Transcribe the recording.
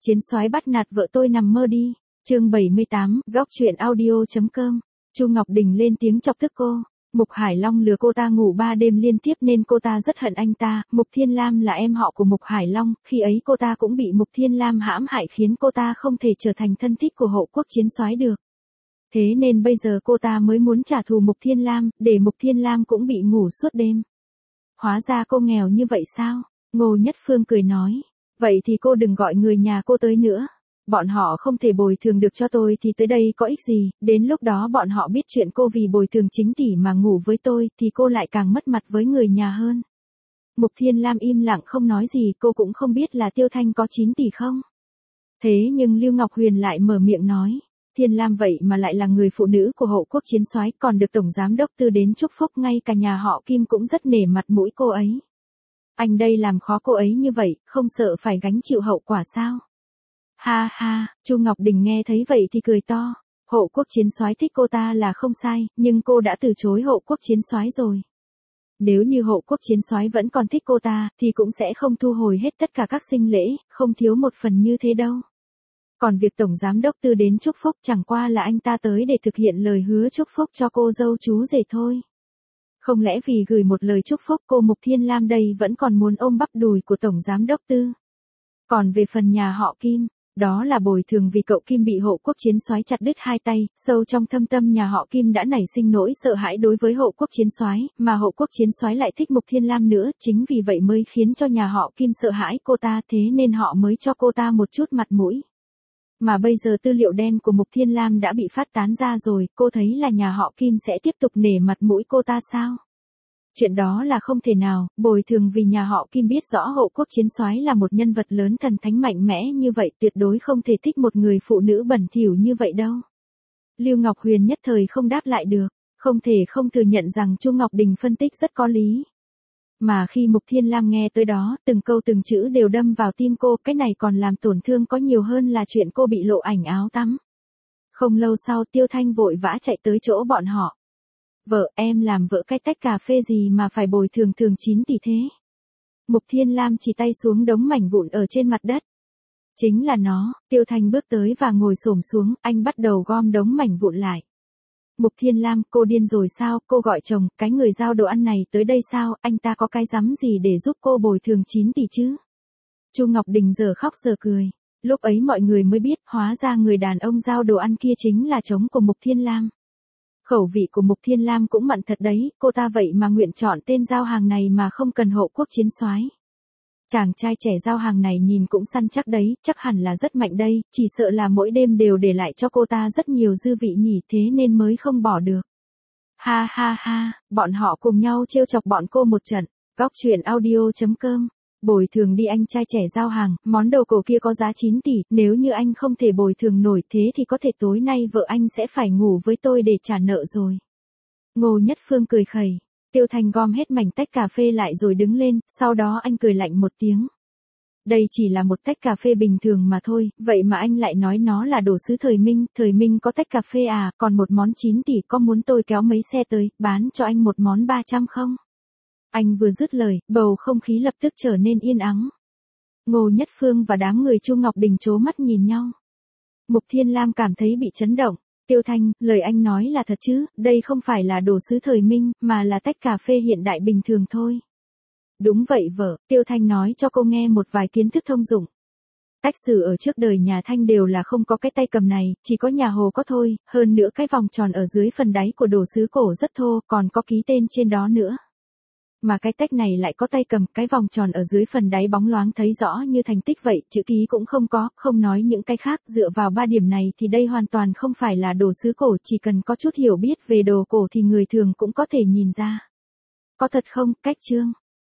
Chiến soái bắt nạt vợ tôi nằm mơ đi. Chương 78, góc truyện audio.com. Chu Ngọc Đình lên tiếng chọc tức cô. Mục Hải Long lừa cô ta ngủ 3 đêm liên tiếp nên cô ta rất hận anh ta. Mục Thiên Lam là em họ của Mục Hải Long, khi ấy cô ta cũng bị Mục Thiên Lam hãm hại khiến cô ta không thể trở thành thân thích của Hộ Quốc chiến soái được. Thế nên bây giờ cô ta mới muốn trả thù Mục Thiên Lam, để Mục Thiên Lam cũng bị ngủ suốt đêm. Hóa ra cô nghèo như vậy sao? Ngô Nhất Phương cười nói. Vậy thì cô đừng gọi người nhà cô tới nữa. Bọn họ không thể bồi thường được cho tôi thì tới đây có ích gì, đến lúc đó bọn họ biết chuyện cô vì bồi thường chính tỷ mà ngủ với tôi thì cô lại càng mất mặt với người nhà hơn. Mục Thiên Lam im lặng không nói gì, cô cũng không biết là Tiêu Thanh có 9 tỷ không. Thế nhưng Lưu Ngọc Huyền lại mở miệng nói, Thiên Lam vậy mà lại là người phụ nữ của Hộ Quốc chiến soái, còn được Tổng Giám Đốc Tư đến chúc phúc, ngay cả nhà họ Kim cũng rất nể mặt mũi cô ấy. Anh đây làm khó cô ấy như vậy, không sợ phải gánh chịu hậu quả sao? Ha ha, Chu Ngọc Đình nghe thấy vậy thì cười to. Hộ Quốc chiến soái thích cô ta là không sai, nhưng cô đã từ chối Hộ Quốc chiến soái rồi. Nếu như Hộ Quốc chiến soái vẫn còn thích cô ta, thì cũng sẽ không thu hồi hết tất cả các sinh lễ, không thiếu một phần như thế đâu. Còn việc Tổng Giám Đốc Tư đến chúc phúc chẳng qua là anh ta tới để thực hiện lời hứa chúc phúc cho cô dâu chú rể thôi. Không lẽ vì gửi một lời chúc phúc cô Mục Thiên Lam đây vẫn còn muốn ôm bắp đùi của Tổng Giám Đốc Tư. Còn về phần nhà họ Kim, đó là bồi thường vì cậu Kim bị Hộ Quốc chiến soái chặt đứt hai tay, sâu trong thâm tâm nhà họ Kim đã nảy sinh nỗi sợ hãi đối với Hộ Quốc chiến soái, mà Hộ Quốc chiến soái lại thích Mục Thiên Lam nữa, chính vì vậy mới khiến cho nhà họ Kim sợ hãi cô ta, thế nên họ mới cho cô ta một chút mặt mũi. Mà bây giờ tư liệu đen của Mục Thiên Lam đã bị phát tán ra rồi, cô thấy là nhà họ Kim sẽ tiếp tục nể mặt mũi cô ta sao? Chuyện đó là không thể nào, bồi thường vì nhà họ Kim biết rõ Hộ Quốc chiến soái là một nhân vật lớn thần thánh mạnh mẽ như vậy, tuyệt đối không thể thích một người phụ nữ bẩn thỉu như vậy đâu. Lưu Ngọc Huyền nhất thời không đáp lại được, không thể không thừa nhận rằng Chu Ngọc Đình phân tích rất có lý. Mà khi Mục Thiên Lam nghe tới đó, từng câu từng chữ đều đâm vào tim cô, cái này còn làm tổn thương có nhiều hơn là chuyện cô bị lộ ảnh áo tắm. Không lâu sau Tiêu Thanh vội vã chạy tới chỗ bọn họ. Vợ, em làm vợ cái tách cà phê gì mà phải bồi thường 9 tỷ thế? Mục Thiên Lam chỉ tay xuống đống mảnh vụn ở trên mặt đất. Chính là nó. Tiêu Thanh bước tới và ngồi xổm xuống, anh bắt đầu gom đống mảnh vụn lại. Mục Thiên Lam, cô điên rồi sao? Cô gọi chồng, cái người giao đồ ăn này tới đây sao? Anh ta có cái rắm gì để giúp cô bồi thường 9 tỷ chứ? Chu Ngọc Đình giờ khóc giờ cười. Lúc ấy mọi người mới biết, hóa ra người đàn ông giao đồ ăn kia chính là chồng của Mục Thiên Lam. Khẩu vị của Mục Thiên Lam cũng mặn thật đấy, cô ta vậy mà nguyện chọn tên giao hàng này mà không cần Hộ Quốc chiến soái. Chàng trai trẻ giao hàng này nhìn cũng săn chắc đấy, chắc hẳn là rất mạnh đây, chỉ sợ là mỗi đêm đều để lại cho cô ta rất nhiều dư vị nhỉ, thế nên mới không bỏ được. Ha ha ha, bọn họ cùng nhau trêu chọc bọn cô một trận. Góc truyện audio.com. Bồi thường đi anh trai trẻ giao hàng, món đồ cổ kia có giá 9 tỷ, nếu như anh không thể bồi thường nổi thế thì có thể tối nay vợ anh sẽ phải ngủ với tôi để trả nợ rồi. Ngô Nhất Phương cười khẩy. Tiêu Thanh gom hết mảnh tách cà phê lại rồi đứng lên, sau đó anh cười lạnh một tiếng. Đây chỉ là một tách cà phê bình thường mà thôi, vậy mà anh lại nói nó là đồ sứ thời Minh có tách cà phê à, còn một món 9 tỷ có muốn tôi kéo mấy xe tới, bán cho anh một món 300 không? Anh vừa dứt lời, bầu không khí lập tức trở nên yên ắng. Ngô Nhất Phương và đám người Chu Ngọc Đình trố mắt nhìn nhau. Mục Thiên Lam cảm thấy bị chấn động. Tiêu Thanh, lời anh nói là thật chứ, đây không phải là đồ sứ thời Minh, mà là tách cà phê hiện đại bình thường thôi. Đúng vậy vợ, Tiêu Thanh nói cho cô nghe một vài kiến thức thông dụng. Tách sứ ở trước đời nhà Thanh đều là không có cái tay cầm này, chỉ có nhà Hồ có thôi, hơn nữa cái vòng tròn ở dưới phần đáy của đồ sứ cổ rất thô, còn có ký tên trên đó nữa. Mà cái tách này lại có tay cầm, cái vòng tròn ở dưới phần đáy bóng loáng thấy rõ như thành tích vậy, chữ ký cũng không có, không nói những cái khác, dựa vào 3 điểm này thì đây hoàn toàn không phải là đồ sứ cổ, chỉ cần có chút hiểu biết về đồ cổ thì người thường cũng có thể nhìn ra. Có thật không, Cách Trương?